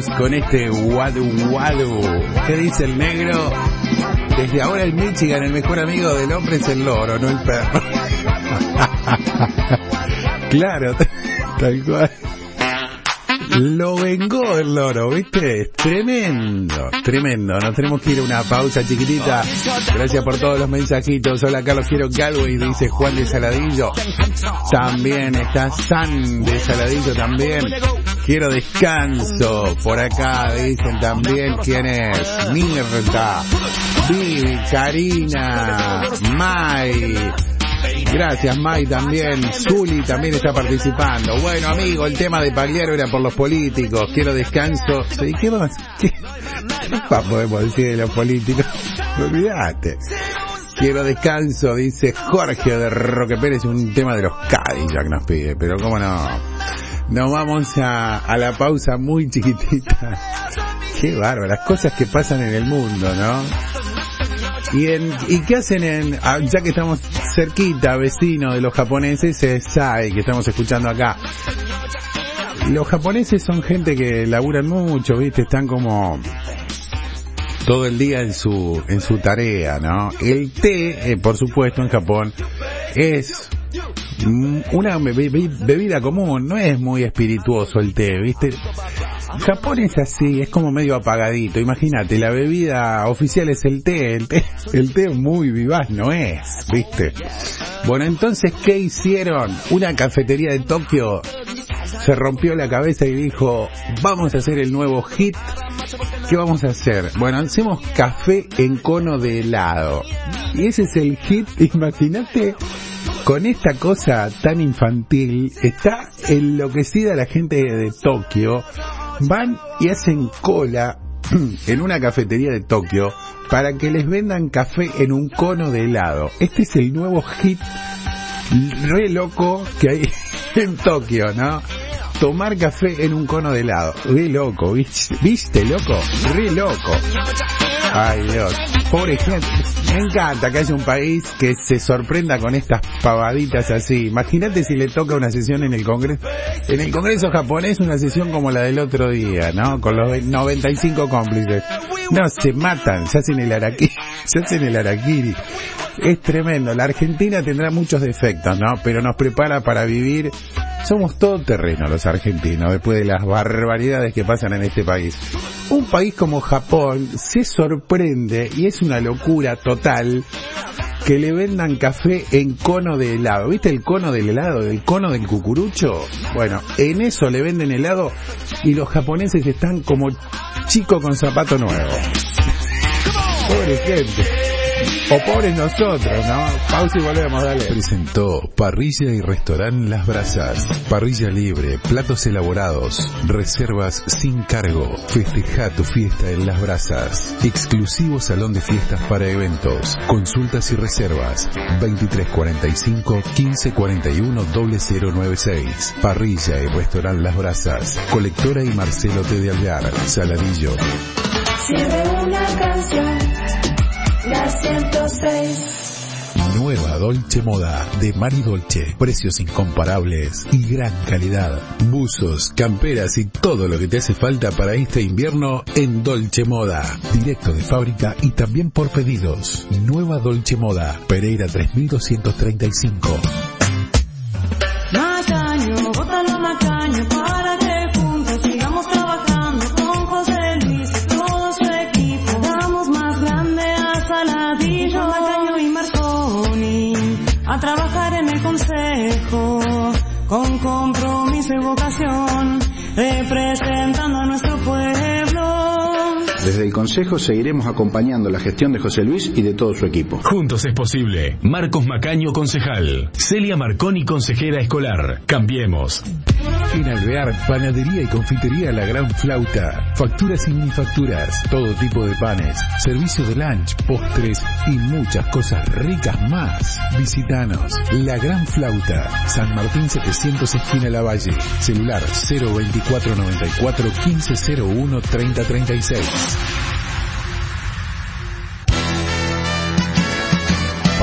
vamos con este Wadu Wadu. ¿Qué dice el negro? Desde ahora el Michigan, el mejor amigo del hombre es el loro, no el perro. Claro, tal cual. Lo vengó el loro, ¿viste? Tremendo, tremendo. Nos tenemos que ir a una pausa chiquitita. Gracias por todos los mensajitos. Hola Carlos, quiero Galway, dice Juan de Saladillo. También está San de Saladillo también. Quiero descanso. Por acá dicen también quién es. Mirta, Vivi, Karina, Mai. Gracias, Mai, también. Zuli también está participando. Bueno, amigo, el tema de Pagliaro era por los políticos. Quiero descanso. ¿Y qué más? ¿Qué más podemos decir de los políticos? Olvídate. Quiero descanso, dice Jorge de Roque Pérez. Un tema de los Cadillac nos pide. Pero cómo no. Nos vamos a, a la pausa muy chiquitita. Qué bárbaro, las cosas que pasan en el mundo, ¿no? Y, en, ¿Y qué hacen en, ya que estamos cerquita, vecino de los japoneses, es Sai, que estamos escuchando acá? Los japoneses son gente que laburan mucho, ¿viste? Están como todo el día en su, en su tarea, ¿no? El té, eh, por supuesto, en Japón, es una bebida común, no es muy espirituoso el té, ¿viste? Japón es así, es como medio apagadito. Imagínate, la bebida oficial es el té, el té, el té muy vivaz no es, ¿viste? Bueno, entonces, ¿qué hicieron? Una cafetería de Tokio se rompió la cabeza y dijo, vamos a hacer el nuevo hit. ¿Qué vamos a hacer? Bueno, hacemos café en cono de helado. Y ese es el hit, imagínate. Con esta cosa tan infantil, está enloquecida la gente de Tokio. Van y hacen cola en una cafetería de Tokio para que les vendan café en un cono de helado. Este es el nuevo hit re loco que hay en Tokio, ¿no? Tomar café en un cono de helado. Re loco, ¿viste? ¿Viste, loco? Re loco. Ay, Dios. Pobre gente. Me encanta que haya un país que se sorprenda con estas pavaditas así. Imagínate si le toca una sesión en el Congreso. En el Congreso japonés, una sesión como la del otro día, ¿no? Con los noventa y cinco cómplices. No, se matan, se hacen el harakiri. Se hacen el harakiri. Es tremendo. La Argentina tendrá muchos defectos, ¿no? Pero nos prepara para vivir. Somos todoterreno los argentinos, después de las barbaridades que pasan en este país. Un país como Japón se sorprende, y es una locura total, que le vendan café en cono de helado. ¿Viste el cono del helado, el cono del cucurucho? Bueno, en eso le venden helado y los japoneses están como chico con zapato nuevo. Pobre gente. O pobres nosotros, ¿no? Pausa y volvemos, dale. Presentó Parrilla y Restaurant Las Brasas. Parrilla libre, platos elaborados, reservas sin cargo. Festeja tu fiesta en Las Brasas. Exclusivo salón de fiestas para eventos. Consultas y reservas. veintitrés cuarenta y cinco, quince cuarenta y uno, cero cero nueve seis. Parrilla y Restaurant Las Brasas. Colectora y Marcelo T. de Alvear, Saladillo. Sirve una canción. La ciento seis. Nueva Dolce Moda de Mari Dolce. Precios incomparables y gran calidad. Buzos, camperas y todo lo que te hace falta para este invierno en Dolce Moda. Directo de fábrica y también por pedidos. Nueva Dolce Moda, Pereira tres mil doscientos treinta y cinco. Macaño, bótalo Macaño para que juntos sigamos trabajando con José Luis y todo su equipo. Damos más grande a Saladillo, Macaño y Marconi a trabajar en el consejo con compromiso y vocación, representando a nuestro pueblo. Desde el Consejo seguiremos acompañando la gestión de José Luis y de todo su equipo. Juntos es posible. Marcos Macaño, concejal. Celia Marconi, consejera escolar. Cambiemos. En Alvear, panadería y confitería La Gran Flauta. Facturas y minifacturas. Todo tipo de panes. Servicio de lunch, postres y muchas cosas ricas más. Visítanos. La Gran Flauta. San Martín setecientos, esquina Lavalle. Celular cero veinticuatro noventa y cuatro, quince cero uno, treinta treinta y seis. Para poder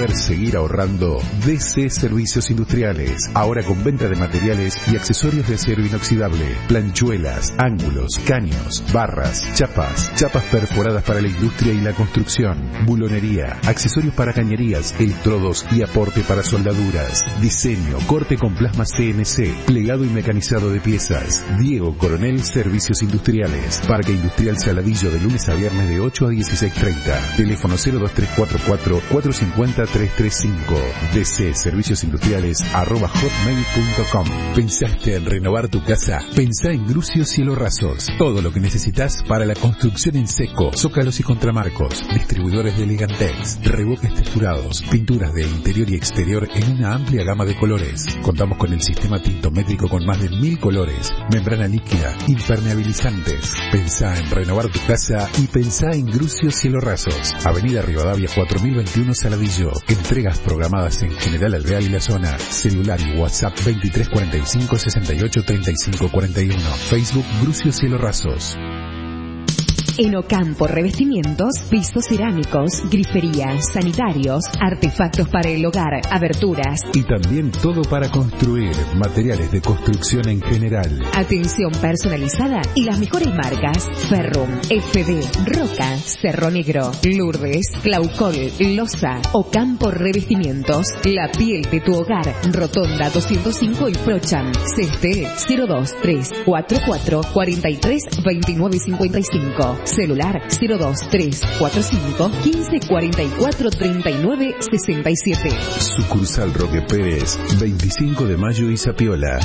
poder seguir ahorrando, D C Servicios Industriales. Ahora con venta de materiales y accesorios de acero inoxidable, planchuelas, ángulos, caños, barras, chapas, chapas perforadas para la industria y la construcción, bulonería, accesorios para cañerías, electrodos y aporte para soldaduras, diseño, corte con plasma C N C, plegado y mecanizado de piezas. Diego Coronel Servicios Industriales. Parque Industrial Saladillo, de lunes a viernes de ocho a dieciséis treinta. Teléfono cero dos tres cuatro cuatro, cuatro cinco cero, tres tres cinco. D C Servicios Industriales arroba hotmail punto com. ¿Pensaste en renovar tu casa? Pensá en Grucio Cielo Rasos. Todo lo que necesitas para la construcción en seco, zócalos y contramarcos, distribuidores de Ligantex, revoques texturados, pinturas de interior y exterior en una amplia gama de colores. Contamos con el sistema tintométrico con más de mil colores, membrana líquida, impermeabilizantes. Pensá en renovar tu casa y pensá en Grucio Cielo Rasos. Avenida Rivadavia cuatro mil veintiuno Saladillo. Entregas programadas en General Alvear y la zona. Celular y WhatsApp veintitrés cuarenta y cinco, sesenta y ocho, treinta y cinco cuarenta y uno. Facebook Grucio Cielo Rasos. En Ocampo Revestimientos, pisos cerámicos, griferías, sanitarios, artefactos para el hogar, aberturas. Y también todo para construir, materiales de construcción en general. Atención personalizada y las mejores marcas: Ferrum, F D, Roca, Cerro Negro, Lourdes, Claucol, Loza. Ocampo Revestimientos, la piel de tu hogar. Rotonda doscientos cinco y Frocham. Ceste cero dos tres cuatro cuatro, cuatro tres, dos nueve cinco cinco. Celular cero dos tres cuatro cinco, quince cuarenta y cuatro, treinta y nueve sesenta y siete. Sucursal Roque Pérez, veinticinco de mayo y Zapiola.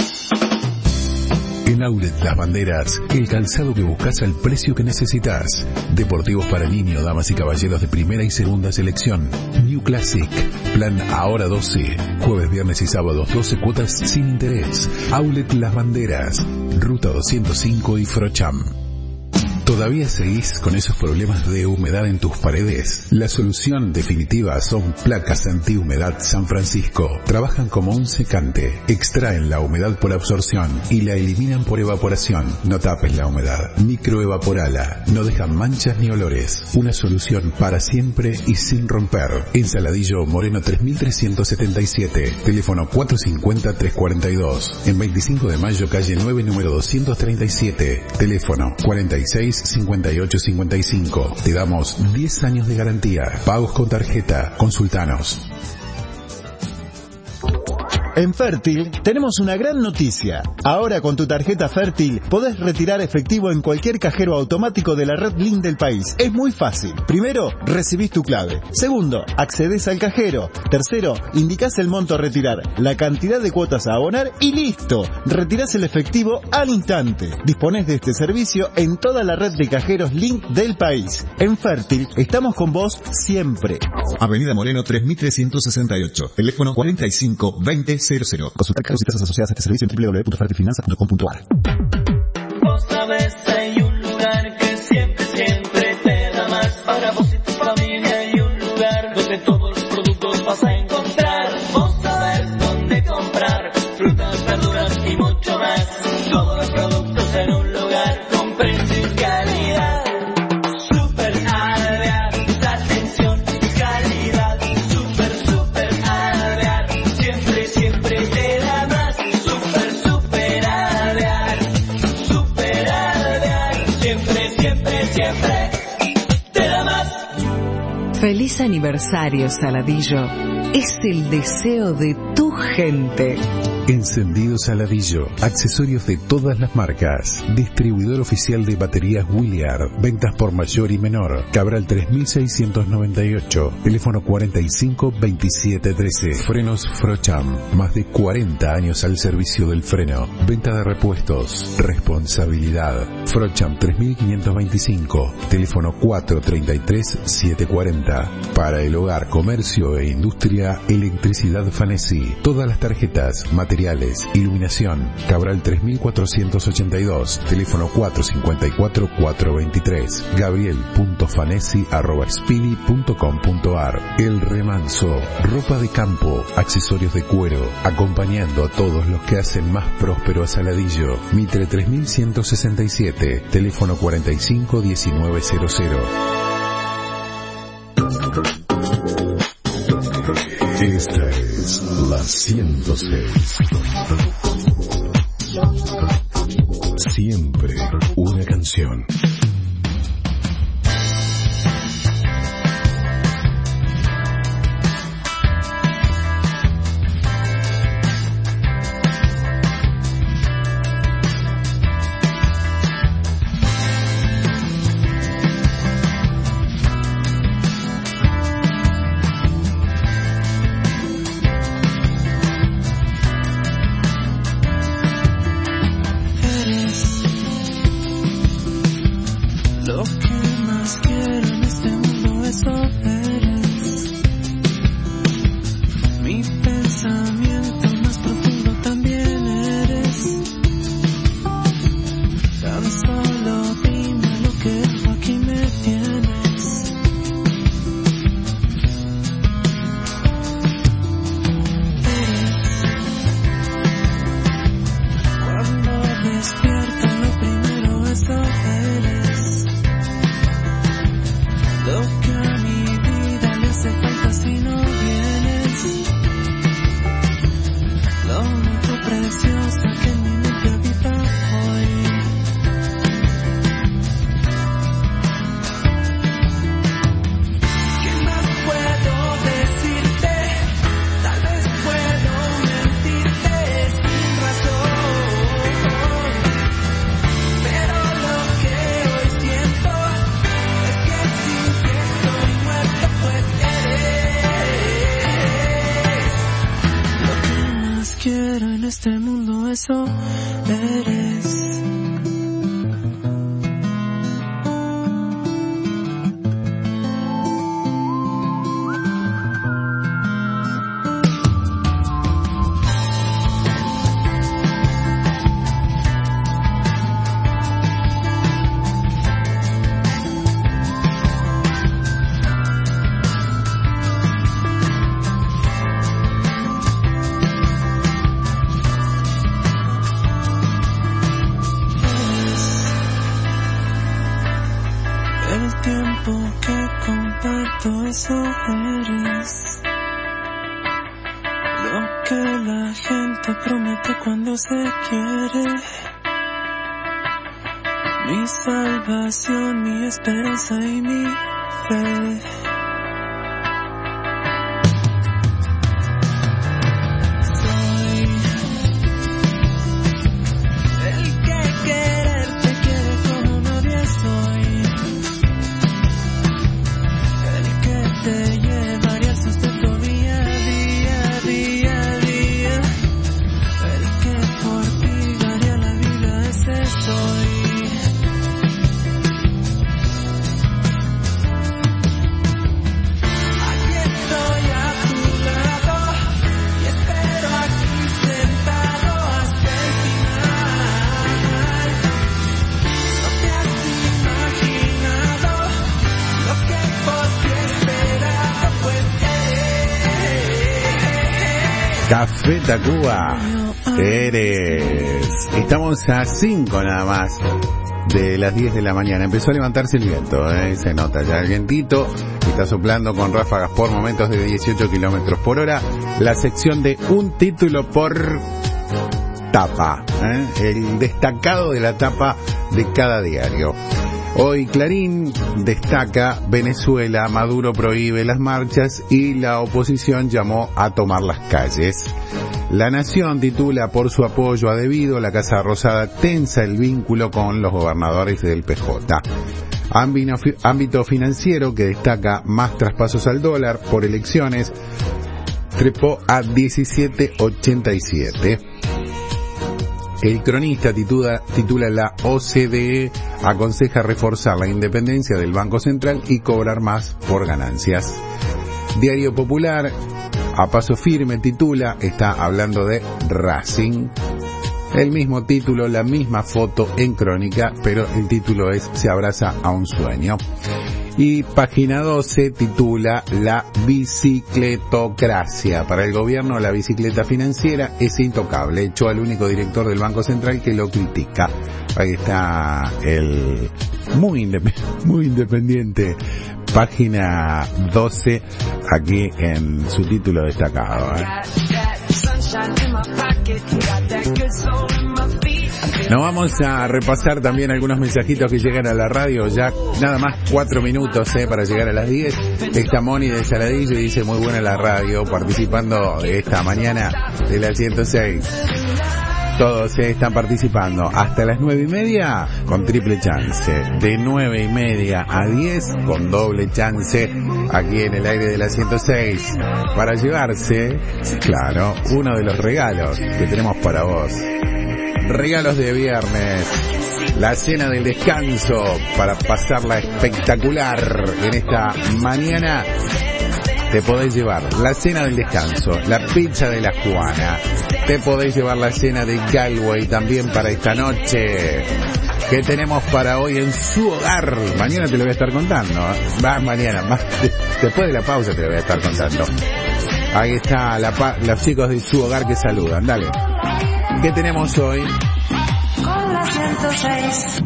En Outlet Las Banderas, el calzado que buscas al precio que necesitas. Deportivos para niños, damas y caballeros de primera y segunda selección. New Classic. Plan ahora doce. Jueves, viernes y sábados doce cuotas sin interés. Outlet Las Banderas. Ruta doscientos cinco y Frocham. ¿Todavía seguís con esos problemas de humedad en tus paredes? La solución definitiva son Placas Antihumedad San Francisco. Trabajan como un secante. Extraen la humedad por absorción y la eliminan por evaporación. No tapes la humedad. Microevaporala. No dejan manchas ni olores. Una solución para siempre y sin romper. En Saladillo, Moreno tres mil trescientos setenta y siete. Teléfono cuatro cinco cero, tres cuatro dos. En veinticinco de mayo, calle nueve, número doscientos treinta y siete. Teléfono cuarenta y seis, cincuenta y ocho cincuenta y cinco. Te damos diez años de garantía. Pagos con tarjeta. Consultanos. En Fértil tenemos una gran noticia. Ahora con tu tarjeta Fértil podés retirar efectivo en cualquier cajero automático de la red Link del país. Es muy fácil. Primero, recibís tu clave. Segundo, accedes al cajero. Tercero, indicás el monto a retirar, la cantidad de cuotas a abonar y listo. Retirás el efectivo al instante. Disponés de este servicio en toda la red de cajeros Link del país. En Fértil estamos con vos siempre. Avenida Moreno tres mil trescientos sesenta y ocho. Teléfono cuarenta y cinco, veinte, cero cero. Consultar cargos y tasas asociadas a este servicio en doble u doble u doble u punto fertilfinanzas punto com punto a r. Vos sabés, hay un lugar que siempre, siempre te da más. Para vos y tu familia hay un lugar donde todos los productos vas a encontrar. Vos sabés dónde comprar frutas, verduras y mucho más. Todos los productos en un lugar con precio y calidad. Super Alvear, atención y calidad. Super, super Alvear, siempre, siempre te da más. Super, super Alvear, super Alvear, siempre, siempre, siempre te da más. Feliz aniversario, Saladillo. Es el deseo de tu gente. Encendido Saladillo. Accesorios de todas las marcas. Distribuidor oficial de baterías Williard. Ventas por mayor y menor. Cabral tres mil seiscientos noventa y ocho. Teléfono cuarenta y cinco, veintisiete, trece. Frenos Frocham. Más de cuarenta años al servicio del freno. Venta de repuestos. Responsabilidad. Frocham tres mil quinientos veinticinco. Teléfono cuatro treinta y tres, setecientos cuarenta. Para el hogar, comercio e industria, Electricidad Fanesi. Todas las tarjetas, materiales, iluminación. Cabral tres mil cuatrocientos ochenta y dos. Teléfono cuatro cinco cuatro, cuatro veintitrés. Gabriel punto fanesi arroba speedy punto com punto a r. El Remanso. Ropa de campo, accesorios de cuero. Acompañando a todos los que hacen más próspero a Saladillo. Mitre tres mil ciento sesenta y siete. Teléfono cuarenta y cinco, diecinueve cero cero. Esta es la ciento seis. Siempre una canción. Esperanza y mi fe. Café Tacuba, eres. Estamos a cinco nada más de las diez de la mañana. Empezó a levantarse el viento, ¿eh? Se nota ya el vientito. Está soplando con ráfagas por momentos de dieciocho kilómetros por hora. La sección de un título por tapa, ¿eh? El destacado de la tapa de cada diario. Hoy Clarín destaca: Venezuela, Maduro prohíbe las marchas y la oposición llamó a tomar las calles. La Nación titula: por su apoyo a Debido, la Casa Rosada tensa el vínculo con los gobernadores del P J. Ámbito financiero, que destaca: más traspasos al dólar por elecciones, trepó a diecisiete ochenta y siete. El Cronista titula, titula la O C D E aconseja reforzar la independencia del Banco Central y cobrar más por ganancias. Diario Popular, a paso firme, titula, está hablando de Racing. El mismo título, la misma foto en Crónica, pero el título es Se abraza a un sueño. Y Página doce titula La bicicletocracia. Para el gobierno, la bicicleta financiera es intocable. Echó al único director del Banco Central que lo critica. Ahí está el muy, indep- muy independiente página doce, aquí en su título destacado. ¿eh? Nos vamos a repasar también algunos mensajitos que llegan a la radio, ya nada más cuatro minutos eh, para llegar a las diez. Está Moni de Saladillo y dice muy buena la radio, participando de esta mañana de la ciento seis. Todos eh, están participando hasta las nueve y media con triple chance, de nueve y media a diez con doble chance aquí en el aire de la ciento seis para llevarse, claro, uno de los regalos que tenemos para vos. Regalos de viernes, la cena del descanso para pasarla espectacular en esta mañana. Te podés llevar la cena del descanso, la pizza de la Juana. Te podés llevar la cena de Galway también para esta noche. ¿Qué tenemos para hoy en Su Hogar? Mañana te lo voy a estar contando. Más mañana, más después de la pausa te lo voy a estar contando. Ahí está la pa- los chicos de Su Hogar que saludan. Dale. ¿Qué tenemos hoy? Con la ciento seis.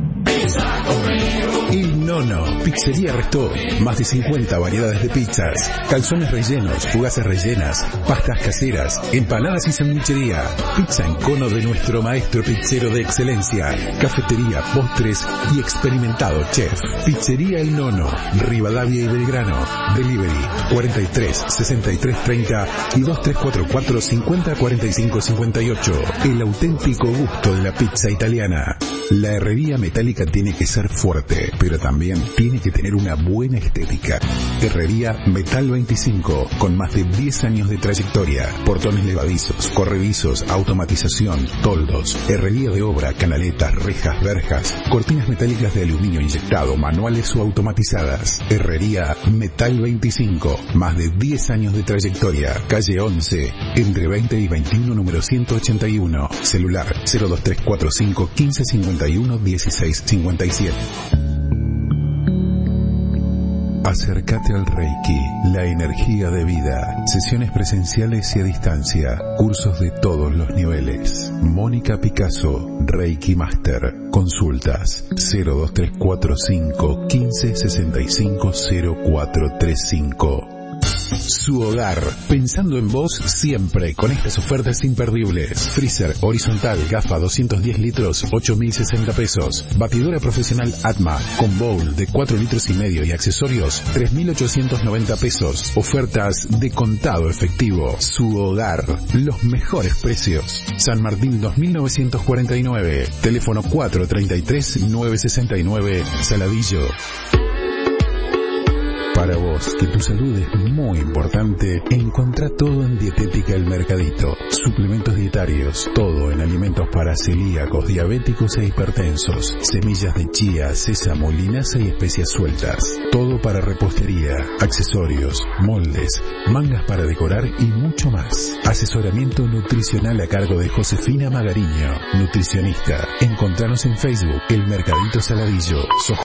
Il Nono, Pizzería Restó, más de cincuenta variedades de pizzas, calzones rellenos, fugaces rellenas, pastas caseras, empanadas y sandwichería, pizza en cono de nuestro maestro pizzero de excelencia, cafetería, postres y experimentado chef. Pizzería El Nono, Rivadavia y Belgrano, delivery cuarenta y tres sesenta y tres treinta y dos tres cuatro cuatro cincuenta cuarenta y cinco cincuenta y ocho. El auténtico gusto de la pizza italiana. La herrería metálica tiene que ser fuerte, pero también tiene que tener una buena estética. Herrería Metal veinticinco, con más de diez años de trayectoria. Portones levadizos, corredizos, automatización, toldos, herrería de obra, canaletas, rejas, verjas, cortinas metálicas de aluminio inyectado, manuales o automatizadas. Herrería Metal veinticinco, más de diez años de trayectoria. Calle once, entre veinte y veintiuno, número ciento ochenta y uno. Celular cero dos tres cuatro cinco quince cincuenta y uno dieciséis cincuenta y siete. Acércate al Reiki, la energía de vida. Sesiones presenciales y a distancia. Cursos de todos los niveles. Mónica Picasso, Reiki Master. Consultas cero dos tres cuatro cinco quince sesenta y cinco cero cuatro tres cinco. Su Hogar, pensando en vos siempre con estas ofertas imperdibles. Freezer horizontal Gafa doscientos diez litros, ocho mil sesenta pesos. Batidora profesional Atma con bowl de cuatro litros y medio y accesorios, tres mil ochocientos noventa pesos. Ofertas de contado efectivo. Su Hogar, los mejores precios. San Martín dos mil novecientos cuarenta y nueve. Teléfono cuatro treinta y tres nueve sesenta y nueve, Saladillo. Para vos, que tu salud es muy importante, encontrá todo en Dietética El Mercadito. Suplementos dietarios, todo en alimentos para celíacos, diabéticos e hipertensos. Semillas de chía, sésamo, linaza y especias sueltas. Todo para repostería, accesorios, moldes, mangas para decorar y mucho más. Asesoramiento nutricional a cargo de Josefina Magariño, nutricionista. Encontranos en Facebook, El Mercadito Saladillo.